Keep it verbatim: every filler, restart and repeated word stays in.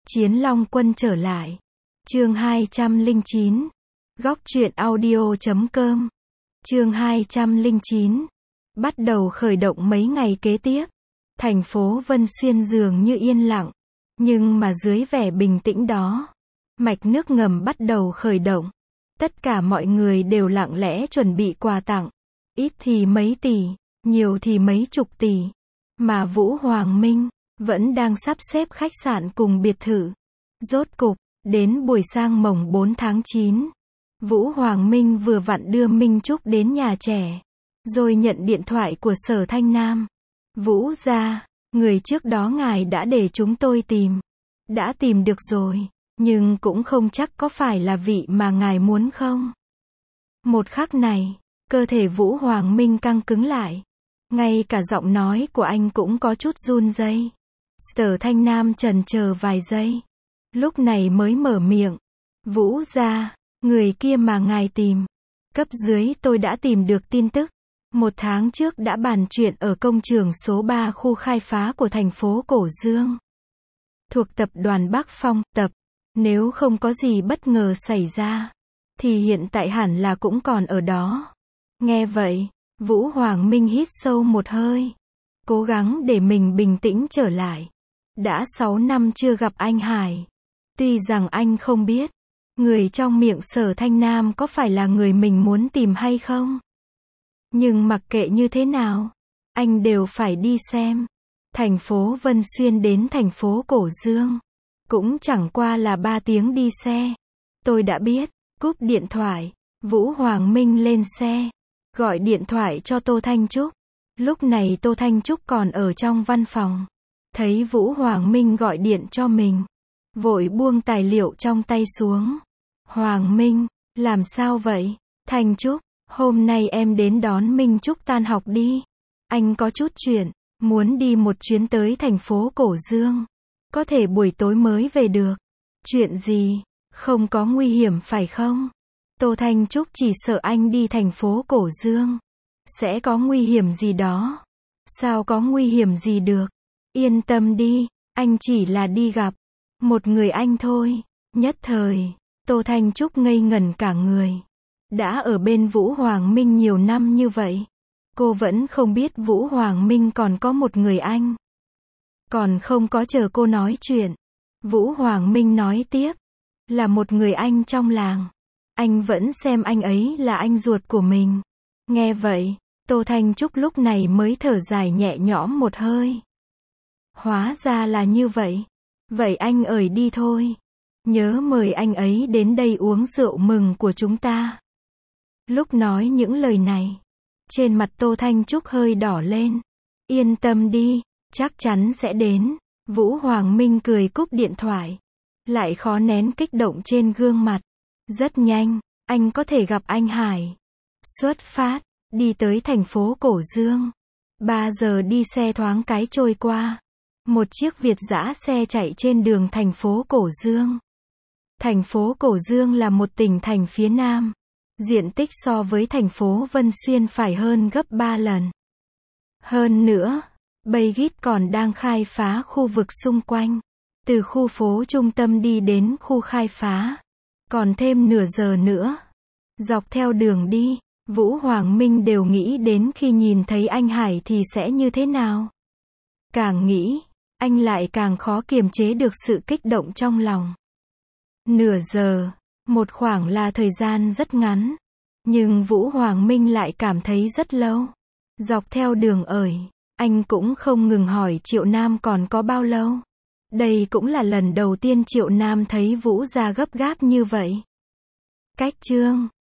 Chiến Long Quân trở lại. Chương hai trăm lẻ chín. Góc truyện audio chấm com. Chương hai trăm lẻ chín. Bắt đầu khởi động mấy ngày kế tiếp. Thành phố Vân Xuyên dường như yên lặng. Nhưng mà dưới vẻ bình tĩnh đó, mạch nước ngầm bắt đầu khởi động. Tất cả mọi người đều lặng lẽ chuẩn bị quà tặng. Ít thì mấy tỷ, nhiều thì mấy chục tỷ. Mà Vũ Hoàng Minh vẫn đang sắp xếp khách sạn cùng biệt thự. Rốt cục, đến buổi sang mồng bốn tháng chín, Vũ Hoàng Minh vừa vặn đưa Minh Trúc đến nhà trẻ, rồi nhận điện thoại của Sở Thanh Nam. Vũ gia, người trước đó ngài đã để chúng tôi tìm. Đã tìm được rồi, nhưng cũng không chắc có phải là vị mà ngài muốn không. Một khắc này, cơ thể Vũ Hoàng Minh căng cứng lại. Ngay cả giọng nói của anh cũng có chút run rẩy. Sở Thanh Nam chần chờ vài giây, lúc này mới mở miệng. Vũ gia, người kia mà ngài tìm. Cấp dưới tôi đã tìm được tin tức. Một tháng trước đã bàn chuyện ở công trường số ba khu khai phá của thành phố Cổ Dương. Thuộc tập đoàn Bắc Phong, tập. Nếu không có gì bất ngờ xảy ra, thì hiện tại hẳn là cũng còn ở đó. Nghe vậy, Vũ Hoàng Minh hít sâu một hơi. Cố gắng để mình bình tĩnh trở lại. Đã sáu năm chưa gặp anh Hải. Tuy rằng anh không biết, người trong miệng Sở Thanh Nam có phải là người mình muốn tìm hay không. Nhưng mặc kệ như thế nào, anh đều phải đi xem. Thành phố Vân Xuyên đến thành phố Cổ Dương, cũng chẳng qua là ba tiếng đi xe. Tôi đã biết, cúp điện thoại, Vũ Hoàng Minh lên xe, gọi điện thoại cho Tô Thanh Trúc. Lúc này Tô Thanh Trúc còn ở trong văn phòng. Thấy Vũ Hoàng Minh gọi điện cho mình, vội buông tài liệu trong tay xuống. Hoàng Minh, làm sao vậy? Thanh Trúc, hôm nay em đến đón Minh Trúc tan học đi. Anh có chút chuyện, muốn đi một chuyến tới thành phố Cổ Dương. Có thể buổi tối mới về được. Chuyện gì? Không có nguy hiểm phải không? Tô Thanh Trúc chỉ sợ anh đi thành phố Cổ Dương sẽ có nguy hiểm gì đó. Sao có nguy hiểm gì được? Yên tâm đi, anh chỉ là đi gặp một người anh thôi. Nhất thời, Tô Thanh Trúc ngây ngẩn cả người. Đã ở bên Vũ Hoàng Minh nhiều năm như vậy, cô vẫn không biết Vũ Hoàng Minh còn có một người anh. Còn không có chờ cô nói chuyện, Vũ Hoàng Minh nói tiếp. Là một người anh trong làng. Anh vẫn xem anh ấy là anh ruột của mình. Nghe vậy, Tô Thanh Trúc lúc này mới thở dài nhẹ nhõm một hơi. Hóa ra là như vậy. Vậy anh ởi đi thôi. Nhớ mời anh ấy đến đây uống rượu mừng của chúng ta. Lúc nói những lời này, trên mặt Tô Thanh Trúc hơi đỏ lên. Yên tâm đi, chắc chắn sẽ đến. Vũ Hoàng Minh cười cúp điện thoại. Lại khó nén kích động trên gương mặt. Rất nhanh, anh có thể gặp anh Hải. Xuất phát, đi tới thành phố Cổ Dương. Ba giờ đi xe thoáng cái trôi qua. Một chiếc Việt dã xe chạy trên đường thành phố Cổ Dương. Thành phố Cổ Dương là một tỉnh thành phía Nam. Diện tích so với thành phố Vân Xuyên phải hơn gấp ba lần. Hơn nữa, Baygit còn đang khai phá khu vực xung quanh. Từ khu phố trung tâm đi đến khu khai phá, còn thêm nửa giờ nữa. Dọc theo đường đi, Vũ Hoàng Minh đều nghĩ đến khi nhìn thấy anh Hải thì sẽ như thế nào. Càng nghĩ, anh lại càng khó kiềm chế được sự kích động trong lòng. Nửa giờ, một khoảng là thời gian rất ngắn, nhưng Vũ Hoàng Minh lại cảm thấy rất lâu. Dọc theo đường ởi, anh cũng không ngừng hỏi Triệu Nam còn có bao lâu. Đây cũng là lần đầu tiên Triệu Nam thấy Vũ gia gấp gáp như vậy. Cách chương